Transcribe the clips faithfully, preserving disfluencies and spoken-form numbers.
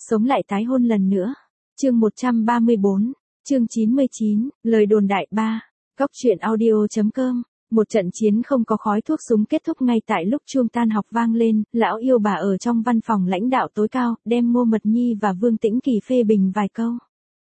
Sống lại tái hôn lần nữa. Chương một trăm ba mươi bốn, chương chín mươi chín, lời đồn đại ba. Góc truyện audio.com. Một trận chiến không có khói thuốc súng kết thúc ngay tại lúc chuông tan học vang lên, lão yêu bà ở trong văn phòng lãnh đạo tối cao, đem Ngô Mật Nhi và Vương Tĩnh Kỳ phê bình vài câu.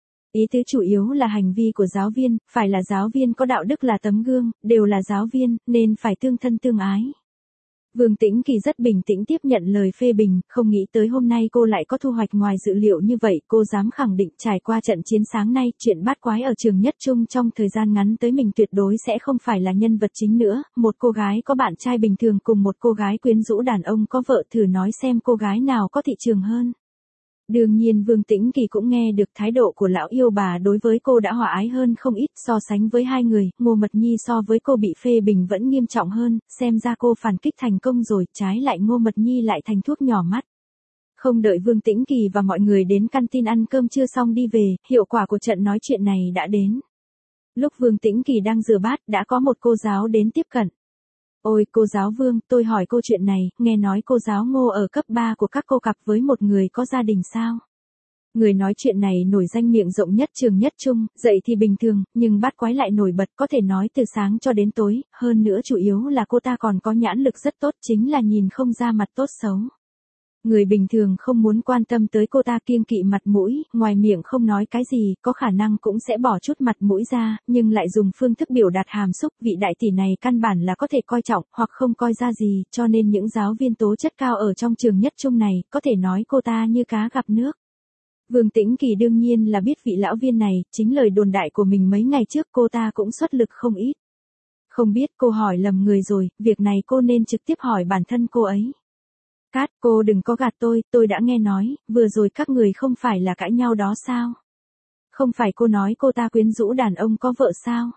Ý tứ chủ yếu là hành vi của giáo viên, phải là giáo viên có đạo đức là tấm gương, đều là giáo viên, nên phải tương thân tương ái. Vương Tĩnh Kỳ rất bình tĩnh tiếp nhận lời phê bình, không nghĩ tới hôm nay cô lại có thu hoạch ngoài dự liệu như vậy, cô dám khẳng định trải qua trận chiến sáng nay, chuyện bát quái ở trường Nhất Trung trong thời gian ngắn tới mình tuyệt đối sẽ không phải là nhân vật chính nữa, một cô gái có bạn trai bình thường cùng một cô gái quyến rũ đàn ông có vợ, thử nói xem cô gái nào có thị trường hơn. Đương nhiên Vương Tĩnh Kỳ cũng nghe được thái độ của lão yêu bà đối với cô đã hòa ái hơn không ít, so sánh với hai người, Ngô Mật Nhi so với cô bị phê bình vẫn nghiêm trọng hơn, xem ra cô phản kích thành công rồi, trái lại Ngô Mật Nhi lại thành thuốc nhỏ mắt. Không đợi Vương Tĩnh Kỳ và mọi người đến canteen ăn cơm trưa xong đi về, hiệu quả của trận nói chuyện này đã đến. Lúc Vương Tĩnh Kỳ đang rửa bát, đã có một cô giáo đến tiếp cận. Ôi cô giáo Vương, tôi hỏi cô chuyện này, nghe nói cô giáo Ngô ở cấp ba của các cô cặp với một người có gia đình sao? Người nói chuyện này nổi danh miệng rộng nhất trường Nhất Trung, dậy thì bình thường, nhưng bát quái lại nổi bật, có thể nói từ sáng cho đến tối, hơn nữa chủ yếu là cô ta còn có nhãn lực rất tốt, chính là nhìn không ra mặt tốt xấu. Người bình thường không muốn quan tâm tới cô ta, kiêng kỵ mặt mũi, ngoài miệng không nói cái gì, có khả năng cũng sẽ bỏ chút mặt mũi ra, nhưng lại dùng phương thức biểu đạt hàm xúc, vị đại tỷ này căn bản là có thể coi trọng, hoặc không coi ra gì, cho nên những giáo viên tố chất cao ở trong trường Nhất Trung này, có thể nói cô ta như cá gặp nước. Vương Tĩnh Kỳ đương nhiên là biết vị lão viên này, chính lời đồn đại của mình mấy ngày trước cô ta cũng xuất lực không ít. Không biết cô hỏi lầm người rồi, việc này cô nên trực tiếp hỏi bản thân cô ấy. Cát, cô đừng có gạt tôi, tôi đã nghe nói, vừa rồi các người không phải là cãi nhau đó sao? Không phải cô nói cô ta quyến rũ đàn ông có vợ sao?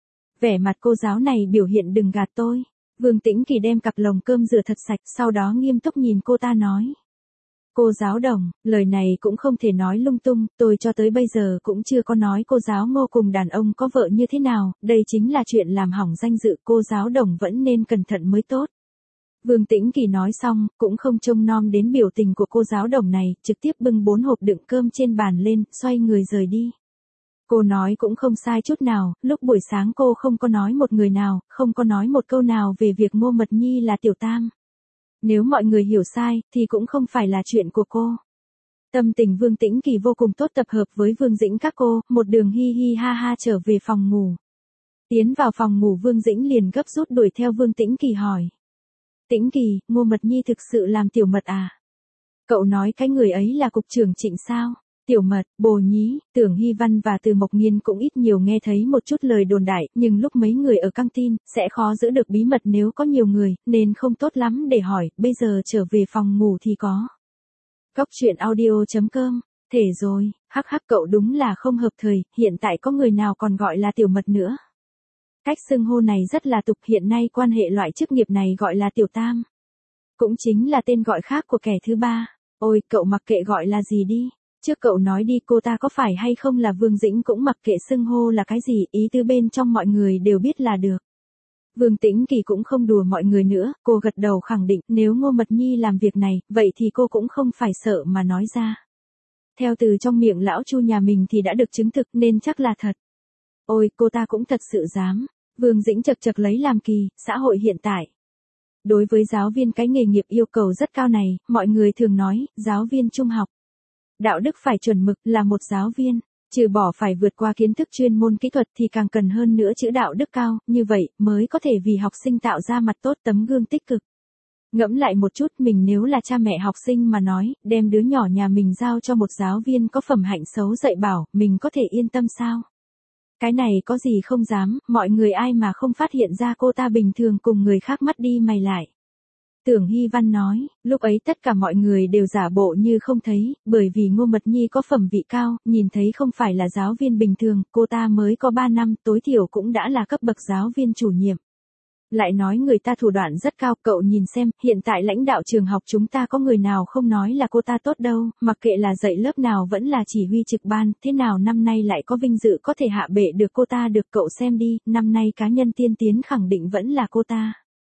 Vẻ mặt cô giáo này biểu hiện đừng gạt tôi. Vương Tĩnh Kỳ đem cặp lồng cơm rửa thật sạch, sau đó nghiêm túc nhìn cô ta nói. Cô giáo Đồng, lời này cũng không thể nói lung tung, tôi cho tới bây giờ cũng chưa có nói cô giáo Ngô cùng đàn ông có vợ như thế nào, đây chính là chuyện làm hỏng danh dự, cô giáo Đồng vẫn nên cẩn thận mới tốt. Vương Tĩnh Kỳ nói xong, cũng không trông nom đến biểu tình của cô giáo Đồng này, trực tiếp bưng bốn hộp đựng cơm trên bàn lên, xoay người rời đi. Cô nói cũng không sai chút nào, lúc buổi sáng cô không có nói một người nào, không có nói một câu nào về việc Ngô Mật Nhi là tiểu tam. Nếu mọi người hiểu sai, thì cũng không phải là chuyện của cô. Tâm tình Vương Tĩnh Kỳ vô cùng tốt, tập hợp với Vương Dĩnh các cô, một đường hi hi ha ha trở về phòng ngủ. Tiến vào phòng ngủ Vương Dĩnh liền gấp rút đuổi theo Vương Tĩnh Kỳ hỏi. Tĩnh Kỳ, Ngô Mật Nhi thực sự làm tiểu mật à? Cậu nói cái người ấy là cục trưởng Trịnh sao? Tiểu mật, Bồ Nhí, Tưởng Hy Văn và Từ Mộc Nghiên cũng ít nhiều nghe thấy một chút lời đồn đại, nhưng lúc mấy người ở căng tin, sẽ khó giữ được bí mật nếu có nhiều người, nên không tốt lắm để hỏi, bây giờ trở về phòng ngủ thì có. Góc truyện audio.com, thể rồi, hắc hắc cậu đúng là không hợp thời, hiện tại có người nào còn gọi là tiểu mật nữa. Cách xưng hô này rất là tục, hiện nay quan hệ loại chức nghiệp này gọi là tiểu tam. Cũng chính là tên gọi khác của kẻ thứ ba. Ôi, cậu mặc kệ gọi là gì đi. Trước cậu nói đi cô ta có phải hay không là Vương Dĩnh cũng mặc kệ xưng hô là cái gì, ý tứ bên trong mọi người đều biết là được. Vương Tĩnh Kỳ cũng không đùa mọi người nữa, cô gật đầu khẳng định nếu Ngô Mật Nhi làm việc này, vậy thì cô cũng không phải sợ mà nói ra. Theo từ trong miệng lão Chu nhà mình thì đã được chứng thực nên chắc là thật. Ôi, cô ta cũng thật sự dám. Vương Dĩnh chật chật lấy làm kỳ, xã hội hiện tại. Đối với giáo viên cái nghề nghiệp yêu cầu rất cao này, mọi người thường nói, giáo viên trung học. Đạo đức phải chuẩn mực là một giáo viên, trừ bỏ phải vượt qua kiến thức chuyên môn kỹ thuật thì càng cần hơn nữa chữ đạo đức cao, như vậy mới có thể vì học sinh tạo ra mặt tốt, tấm gương tích cực. Ngẫm lại một chút, mình nếu là cha mẹ học sinh mà nói, đem đứa nhỏ nhà mình giao cho một giáo viên có phẩm hạnh xấu dạy bảo, mình có thể yên tâm sao? Cái này có gì không dám, mọi người ai mà không phát hiện ra cô ta bình thường cùng người khác mắt đi mày lại. Tưởng Hy Văn nói, lúc ấy tất cả mọi người đều giả bộ như không thấy, bởi vì Ngô Mật Nhi có phẩm vị cao, nhìn thấy không phải là giáo viên bình thường, cô ta mới có ba năm, tối thiểu cũng đã là cấp bậc giáo viên chủ nhiệm. Lại nói người ta thủ đoạn rất cao, cậu nhìn xem, hiện tại lãnh đạo trường học chúng ta có người nào không nói là cô ta tốt đâu, mặc kệ là dạy lớp nào vẫn là chỉ huy trực ban, thế nào năm nay lại có vinh dự có thể hạ bệ được cô ta, được cậu xem đi, năm nay cá nhân tiên tiến khẳng định vẫn là cô ta.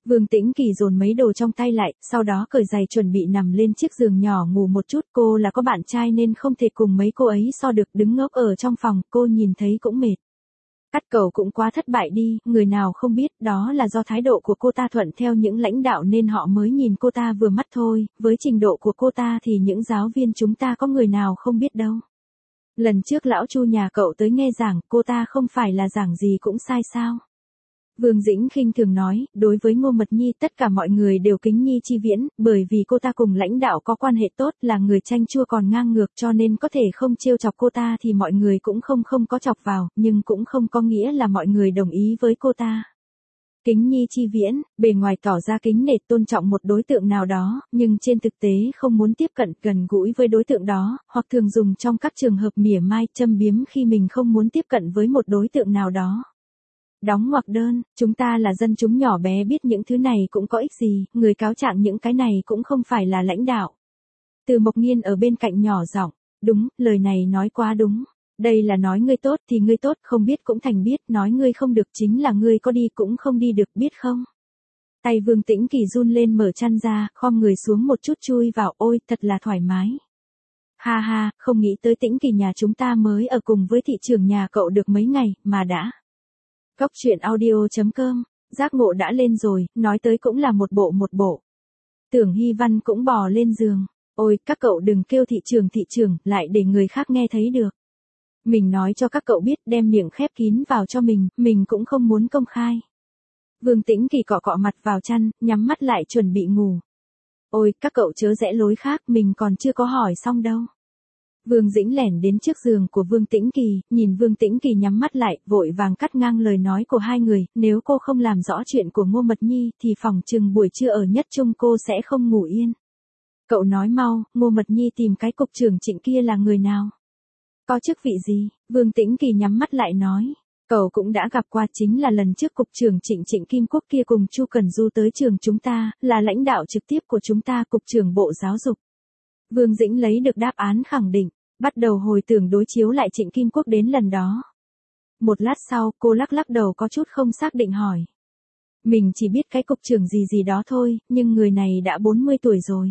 Vương Tĩnh Kỳ dồn mấy đồ trong tay lại, sau đó cởi giày chuẩn bị nằm lên chiếc giường nhỏ ngủ một chút. Cô là có bạn trai nên không thể cùng mấy cô ấy so được, đứng ngốc ở trong phòng, cô nhìn thấy cũng mệt. Cắt cẩu cũng quá thất bại đi, người nào không biết đó là do thái độ của cô ta thuận theo những lãnh đạo nên họ mới nhìn cô ta vừa mắt thôi, với trình độ của cô ta thì những giáo viên chúng ta có người nào không biết đâu. Lần trước lão Chu nhà cậu tới nghe giảng, cô ta không phải là giảng gì cũng sai sao? Vương Dĩnh khinh thường nói, đối với Ngô Mật Nhi tất cả mọi người đều kính nhi chi viễn, bởi vì cô ta cùng lãnh đạo có quan hệ tốt, là người chanh chua còn ngang ngược cho nên có thể không trêu chọc cô ta thì mọi người cũng không không có chọc vào, nhưng cũng không có nghĩa là mọi người đồng ý với cô ta. Kính nhi chi viễn, bề ngoài tỏ ra kính nể tôn trọng một đối tượng nào đó, nhưng trên thực tế không muốn tiếp cận gần gũi với đối tượng đó, hoặc thường dùng trong các trường hợp mỉa mai châm biếm khi mình không muốn tiếp cận với một đối tượng nào đó. Đóng ngoặc đơn, chúng ta là dân chúng nhỏ bé biết những thứ này cũng có ích gì, người cáo trạng những cái này cũng không phải là lãnh đạo. Từ Mộc Nghiên ở bên cạnh nhỏ giọng, đúng, lời này nói quá đúng. Đây là nói ngươi tốt thì ngươi tốt, không biết cũng thành biết, nói ngươi không được chính là ngươi có đi cũng không đi được, biết không? Tay Vương Tĩnh Kỳ run lên mở chăn ra, khom người xuống một chút chui vào, ôi, thật là thoải mái. Ha ha, không nghĩ tới Tĩnh Kỳ nhà chúng ta mới ở cùng với thị trưởng nhà cậu được mấy ngày, mà đã. Góc truyện audio chấm com, giác ngộ đã lên rồi, nói tới cũng là một bộ một bộ. Tưởng Hy Văn cũng bò lên giường, ôi, các cậu đừng kêu thị trưởng thị trưởng, lại để người khác nghe thấy được. Mình nói cho các cậu biết, đem miệng khép kín vào cho mình, mình cũng không muốn công khai. Vương Tĩnh Kỳ cọ cọ mặt vào chăn, nhắm mắt lại chuẩn bị ngủ. Ôi, các cậu chớ rẽ lối khác, mình còn chưa có hỏi xong đâu. Vương Dĩnh lẻn đến trước giường của Vương Tĩnh Kỳ, nhìn Vương Tĩnh Kỳ nhắm mắt lại, vội vàng cắt ngang lời nói của hai người, nếu cô không làm rõ chuyện của Ngô Mật Nhi thì phòng chừng buổi trưa ở Nhất Trung cô sẽ không ngủ yên. Cậu nói mau, Ngô Mật Nhi tìm cái cục trưởng Trịnh kia là người nào? Có chức vị gì? Vương Tĩnh Kỳ nhắm mắt lại nói. Cậu cũng đã gặp qua, chính là lần trước cục trưởng Trịnh Trịnh Kim Quốc kia cùng Chu Cần Du tới trường chúng ta, là lãnh đạo trực tiếp của chúng ta, cục trưởng Bộ Giáo dục. Vương Dĩnh lấy được đáp án khẳng định, bắt đầu hồi tưởng đối chiếu lại Trịnh Kim Quốc đến lần đó. Một lát sau, cô lắc lắc đầu có chút không xác định hỏi. Mình chỉ biết cái cục trưởng gì gì đó thôi, nhưng người này đã bốn mươi tuổi rồi.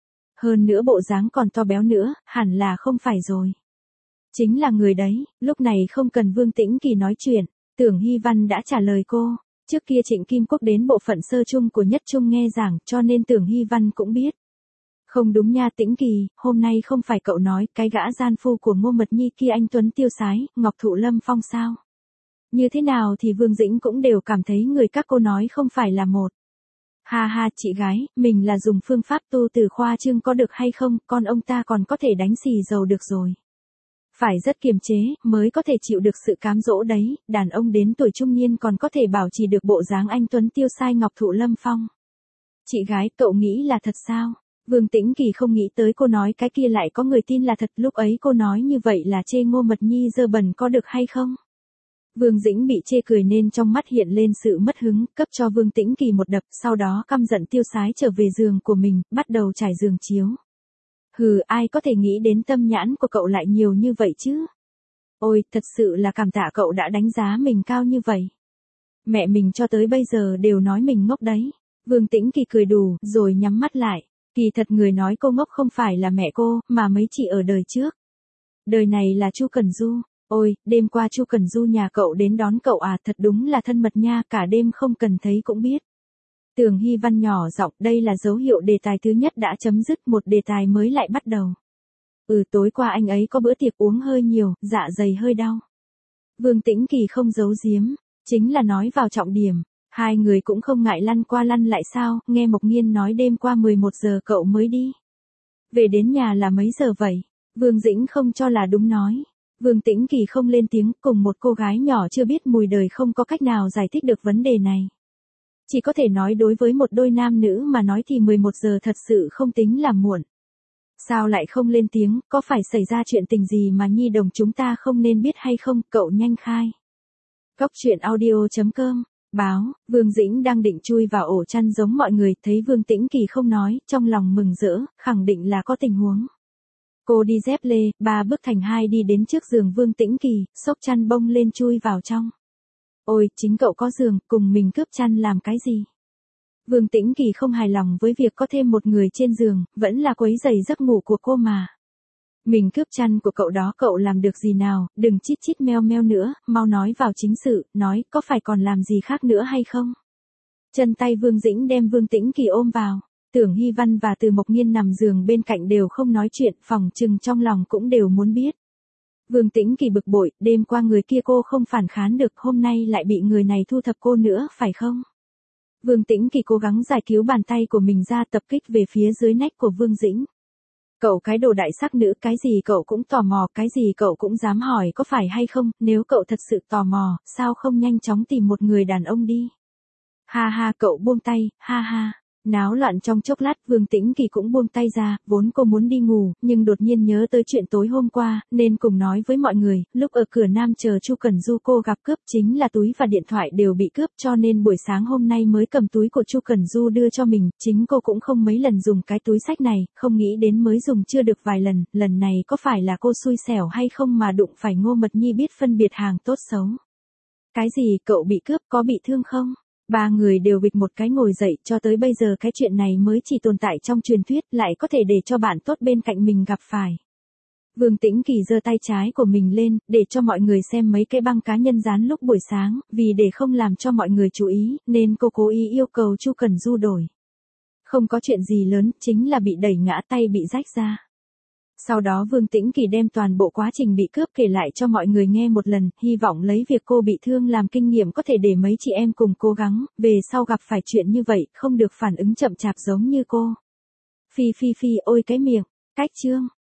Hơn nữa bộ dáng còn to béo nữa, hẳn là không phải rồi. Chính là người đấy, lúc này không cần Vương Tĩnh Kỳ nói chuyện, Tưởng Hy Văn đã trả lời cô. Trước kia Trịnh Kim Quốc đến bộ phận sơ trung của Nhất Trung nghe giảng, cho nên Tưởng Hy Văn cũng biết. Không đúng nha Tĩnh Kỳ, hôm nay không phải cậu nói cái gã gian phu của Ngô Mật Nhi kia anh Tuấn Tiêu Sái, Ngọc Thụ Lâm Phong sao? Như thế nào thì Vương Dĩnh cũng đều cảm thấy người các cô nói không phải là một. Ha ha chị gái, mình là dùng phương pháp tu từ khoa trương có được hay không, con ông ta còn có thể đánh xì dầu được rồi. Phải rất kiềm chế, mới có thể chịu được sự cám dỗ đấy, đàn ông đến tuổi trung niên còn có thể bảo trì được bộ dáng anh Tuấn Tiêu Sai Ngọc Thụ Lâm Phong. Chị gái, cậu nghĩ là thật sao? Vương Tĩnh Kỳ không nghĩ tới cô nói cái kia lại có người tin là thật, lúc ấy cô nói như vậy là chê Ngô Mật Nhi dơ bẩn có được hay không? Vương Dĩnh bị chê cười nên trong mắt hiện lên sự mất hứng, cấp cho Vương Tĩnh Kỳ một đập, sau đó căm giận tiêu sái trở về giường của mình, bắt đầu trải giường chiếu. Hừ, ai có thể nghĩ đến tâm nhãn của cậu lại nhiều như vậy chứ? Ôi, thật sự là cảm tạ cậu đã đánh giá mình cao như vậy. Mẹ mình cho tới bây giờ đều nói mình ngốc đấy. Vương Tĩnh Kỳ cười đủ, rồi nhắm mắt lại. Kỳ thật người nói cô ngốc không phải là mẹ cô, mà mấy chị ở đời trước. Đời này là Chu Cần Du. Ôi, đêm qua Chu Cần Du nhà cậu đến đón cậu à, thật đúng là thân mật nha, cả đêm không cần thấy cũng biết. Tưởng Hy Văn nhỏ giọng, đây là dấu hiệu đề tài thứ nhất đã chấm dứt, một đề tài mới lại bắt đầu. Ừ, tối qua anh ấy có bữa tiệc uống hơi nhiều, dạ dày hơi đau. Vương Tĩnh Kỳ không giấu giếm, chính là nói vào trọng điểm. Hai người cũng không ngại lăn qua lăn lại sao, nghe Mộc Nghiên nói đêm qua mười một giờ cậu mới đi. Về đến nhà là mấy giờ vậy? Vương Dĩnh không cho là đúng nói. Vương Tĩnh Kỳ không lên tiếng, cùng một cô gái nhỏ chưa biết mùi đời không có cách nào giải thích được vấn đề này. Chỉ có thể nói đối với một đôi nam nữ mà nói thì mười một giờ thật sự không tính là muộn. Sao lại không lên tiếng, có phải xảy ra chuyện tình gì mà nhi đồng chúng ta không nên biết hay không, cậu nhanh khai. Góc truyện audio chấm com, báo, Vương Dĩnh đang định chui vào ổ chăn giống mọi người, thấy Vương Tĩnh Kỳ không nói, trong lòng mừng rỡ, khẳng định là có tình huống. Cô đi dép lê, ba bước thành hai đi đến trước giường Vương Tĩnh Kỳ, xốc chăn bông lên chui vào trong. Ôi, chính cậu có giường, cùng mình cướp chăn làm cái gì? Vương Tĩnh Kỳ không hài lòng với việc có thêm một người trên giường, vẫn là quấy rầy giấc ngủ của cô mà. Mình cướp chăn của cậu đó cậu làm được gì nào, đừng chít chít meo meo nữa, mau nói vào chính sự, nói có phải còn làm gì khác nữa hay không? Chân tay Vương Dĩnh đem Vương Tĩnh Kỳ ôm vào. Tưởng Hy Văn và Từ Mộc Nghiên nằm giường bên cạnh đều không nói chuyện, phòng trừng trong lòng cũng đều muốn biết. Vương Tĩnh Kỳ bực bội, đêm qua người kia cô không phản kháng được, hôm nay lại bị người này thu thập cô nữa, phải không? Vương Tĩnh Kỳ cố gắng giải cứu bàn tay của mình ra, tập kích về phía dưới nách của Vương Dĩnh. Cậu cái đồ đại sắc nữ, cái gì cậu cũng tò mò, cái gì cậu cũng dám hỏi có phải hay không, nếu cậu thật sự tò mò, sao không nhanh chóng tìm một người đàn ông đi? Ha ha, cậu buông tay, ha ha. Náo loạn trong chốc lát, Vương Tĩnh Kỳ cũng buông tay ra, vốn cô muốn đi ngủ, nhưng đột nhiên nhớ tới chuyện tối hôm qua, nên cùng nói với mọi người, lúc ở cửa Nam chờ Chu Cẩn Du cô gặp cướp, chính là túi và điện thoại đều bị cướp, cho nên buổi sáng hôm nay mới cầm túi của Chu Cẩn Du đưa cho mình, chính cô cũng không mấy lần dùng cái túi xách này, không nghĩ đến mới dùng chưa được vài lần, lần này có phải là cô xui xẻo hay không mà đụng phải Ngô Mật Nhi biết phân biệt hàng tốt xấu. Cái gì, cậu bị cướp, có bị thương không? Ba người đều bịch một cái ngồi dậy, cho tới bây giờ cái chuyện này mới chỉ tồn tại trong truyền thuyết, lại có thể để cho bạn tốt bên cạnh mình gặp phải. Vương Tĩnh Kỳ giơ tay trái của mình lên, để cho mọi người xem mấy cái băng cá nhân dán lúc buổi sáng, vì để không làm cho mọi người chú ý, nên cô cố ý yêu cầu Chu Cẩn Du đổi. Không có chuyện gì lớn, chính là bị đẩy ngã, tay bị rách ra. Sau đó Vương Tĩnh Kỳ đem toàn bộ quá trình bị cướp kể lại cho mọi người nghe một lần, hy vọng lấy việc cô bị thương làm kinh nghiệm có thể để mấy chị em cùng cố gắng, về sau gặp phải chuyện như vậy, không được phản ứng chậm chạp giống như cô. Phi phi phi, ôi cái miệng, cách chương.